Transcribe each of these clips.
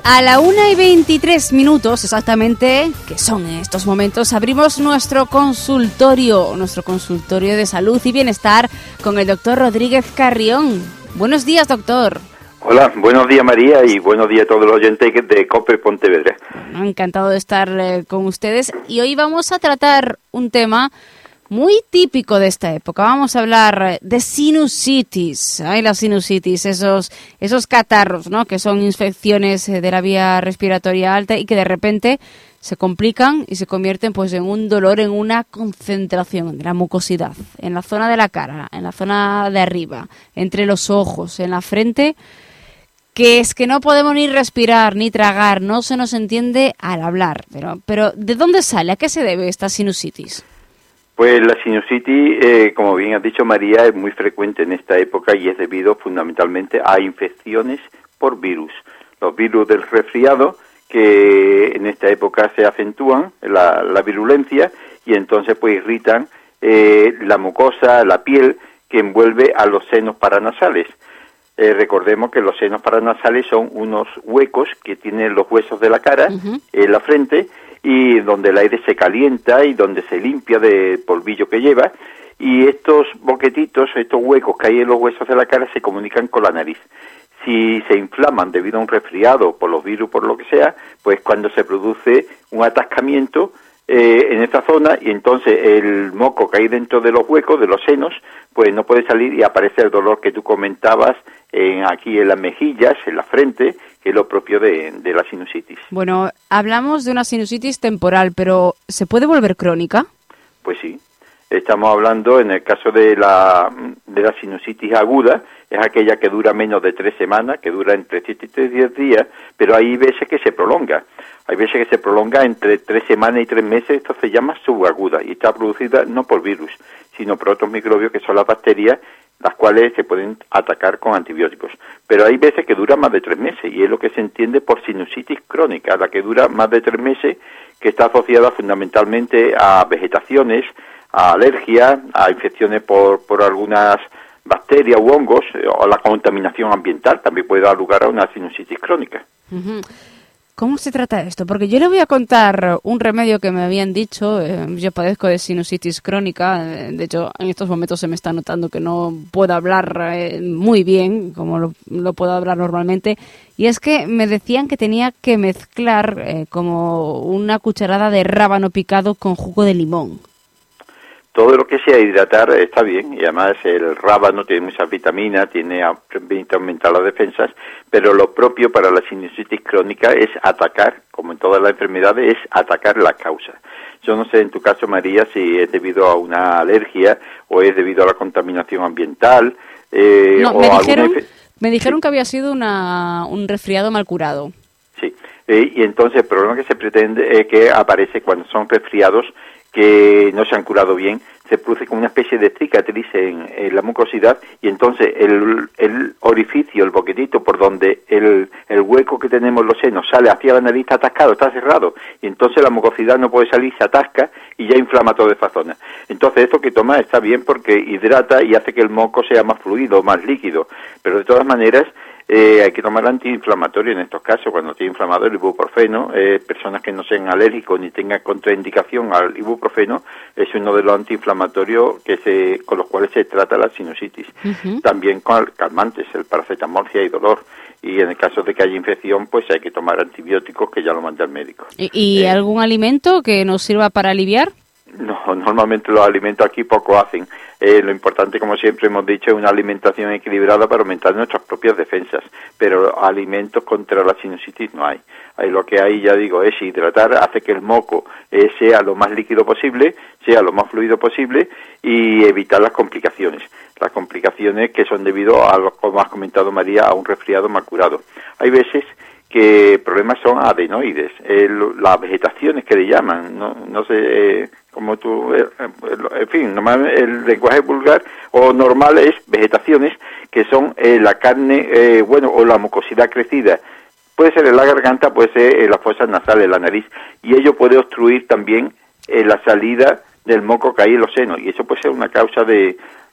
A la 1:23 exactamente, que son estos momentos, abrimos nuestro consultorio de salud y bienestar con el doctor Rodríguez Carrión. Buenos días, doctor. Hola, buenos días María y buenos días a todos los oyentes de COPE Pontevedra. Bueno, encantado de estar con ustedes y hoy vamos a tratar un tema muy típico de esta época. Vamos a hablar de sinusitis. Ay, la sinusitis, esos catarros, ¿no? Que son infecciones de la vía respiratoria alta y que de repente se complican y se convierten pues en un dolor, en una concentración de la mucosidad, en la zona de la cara, en la zona de arriba, entre los ojos, en la frente, que es que no podemos ni respirar ni tragar, no se nos entiende al hablar. Pero ¿de dónde sale? ¿A qué se debe esta sinusitis? Pues la sinusitis, como bien has dicho María, es muy frecuente en esta época y es debido fundamentalmente a infecciones por virus. Los virus del resfriado, que en esta época se acentúan, la virulencia, y entonces pues irritan la mucosa, la piel, que envuelve a los senos paranasales. Recordemos que los senos paranasales son unos huecos que tienen los huesos de la cara, en la frente, y donde el aire se calienta y donde se limpia del polvillo que lleva, y estos boquetitos, estos huecos que hay en los huesos de la cara se comunican con la nariz. Si se inflaman debido a un resfriado, por los virus, por lo que sea, pues cuando se produce un atascamiento en esta zona, y entonces el moco que hay dentro de los huecos, de los senos, pues no puede salir y aparece el dolor que tú comentabas aquí en las mejillas, en la frente, que es lo propio de la sinusitis. Bueno, hablamos de una sinusitis temporal, pero ¿se puede volver crónica? Pues sí. Estamos hablando, en el caso de la sinusitis aguda, es aquella que dura menos de 3 semanas, que dura entre 7 y 10 días, pero hay veces que se prolonga. Hay veces que se prolonga entre 3 semanas y 3 meses, esto se llama subaguda, y está producida no por virus, sino por otros microbios que son las bacterias, las cuales se pueden atacar con antibióticos. Pero hay veces que dura más de 3 meses, y es lo que se entiende por sinusitis crónica, la que dura más de 3 meses, que está asociada fundamentalmente a vegetaciones, a alergias, a infecciones por algunas bacterias u hongos, o la contaminación ambiental también puede dar lugar a una sinusitis crónica. ¿Cómo se trata esto? Porque yo le voy a contar un remedio que me habían dicho. Yo padezco de sinusitis crónica. De hecho, en estos momentos se me está notando que no puedo hablar muy bien, como lo puedo hablar normalmente. Y es que me decían que tenía que mezclar como una cucharada de rábano picado con jugo de limón. Todo lo que sea hidratar está bien, y además el rábano tiene muchas vitaminas, permite aumentar las defensas, pero lo propio para la sinusitis crónica es atacar, como en todas las enfermedades, es atacar la causa. Yo no sé en tu caso, María, si es debido a una alergia o es debido a la contaminación ambiental. No, me dijeron que había sido un resfriado mal curado. Sí, y entonces el problema que se pretende es que aparece cuando son resfriados que no se han curado bien, se produce como una especie de cicatriz en la mucosidad, y entonces el orificio, el boquetito por donde el hueco que tenemos en los senos sale hacia la nariz está atascado, está cerrado, y entonces la mucosidad no puede salir, se atasca y ya inflama toda esa zona. Entonces esto que toma está bien porque hidrata y hace que el moco sea más fluido, más líquido, pero de todas maneras hay que tomar antiinflamatorio en estos casos, cuando tiene inflamado el ibuprofeno. Personas que no sean alérgicos ni tengan contraindicación al ibuprofeno, es uno de los antiinflamatorios con los cuales se trata la sinusitis. También con calmantes, el paracetamol si hay dolor, y en el caso de que haya infección, pues hay que tomar antibióticos, que ya lo manda el médico. ¿Y algún alimento que nos sirva para aliviar? No, normalmente los alimentos aquí poco hacen. Lo importante, como siempre hemos dicho, es una alimentación equilibrada para aumentar nuestras propias defensas, pero alimentos contra la sinusitis no hay. Ahí lo que hay, ya digo, es hidratar, hace que el moco sea lo más líquido posible, sea lo más fluido posible, y evitar las complicaciones. Las complicaciones que son debido a, como has comentado María, a un resfriado mal curado. Hay veces que problemas son adenoides, las vegetaciones que le llaman, no sé, como tú, en fin, normalmente el lenguaje vulgar o normal es vegetaciones, que son la carne, o la mucosidad crecida. Puede ser en la garganta, puede ser en las fosas nasales, en la nariz, y ello puede obstruir también la salida del moco que hay en los senos, y eso puede ser una causa de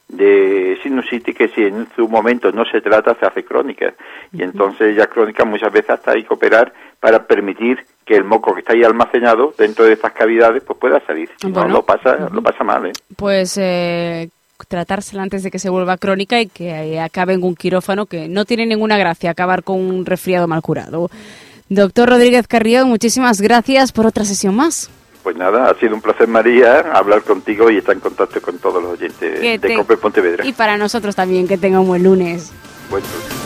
sinusitis que si en su momento no se trata se hace crónica. Y entonces ya crónica muchas veces hasta hay que operar para permitir que el moco que está ahí almacenado dentro de estas cavidades pues pueda salir. Si no, lo pasa mal, ¿eh? Pues tratársela antes de que se vuelva crónica y que acabe en un quirófano, que no tiene ninguna gracia acabar con un resfriado mal curado. Doctor Rodríguez Carrió, muchísimas gracias por otra sesión más. Pues nada, ha sido un placer, María, hablar contigo y estar en contacto con todos los oyentes de COPE Pontevedra. Y para nosotros también, que tenga un buen lunes. Buen lunes.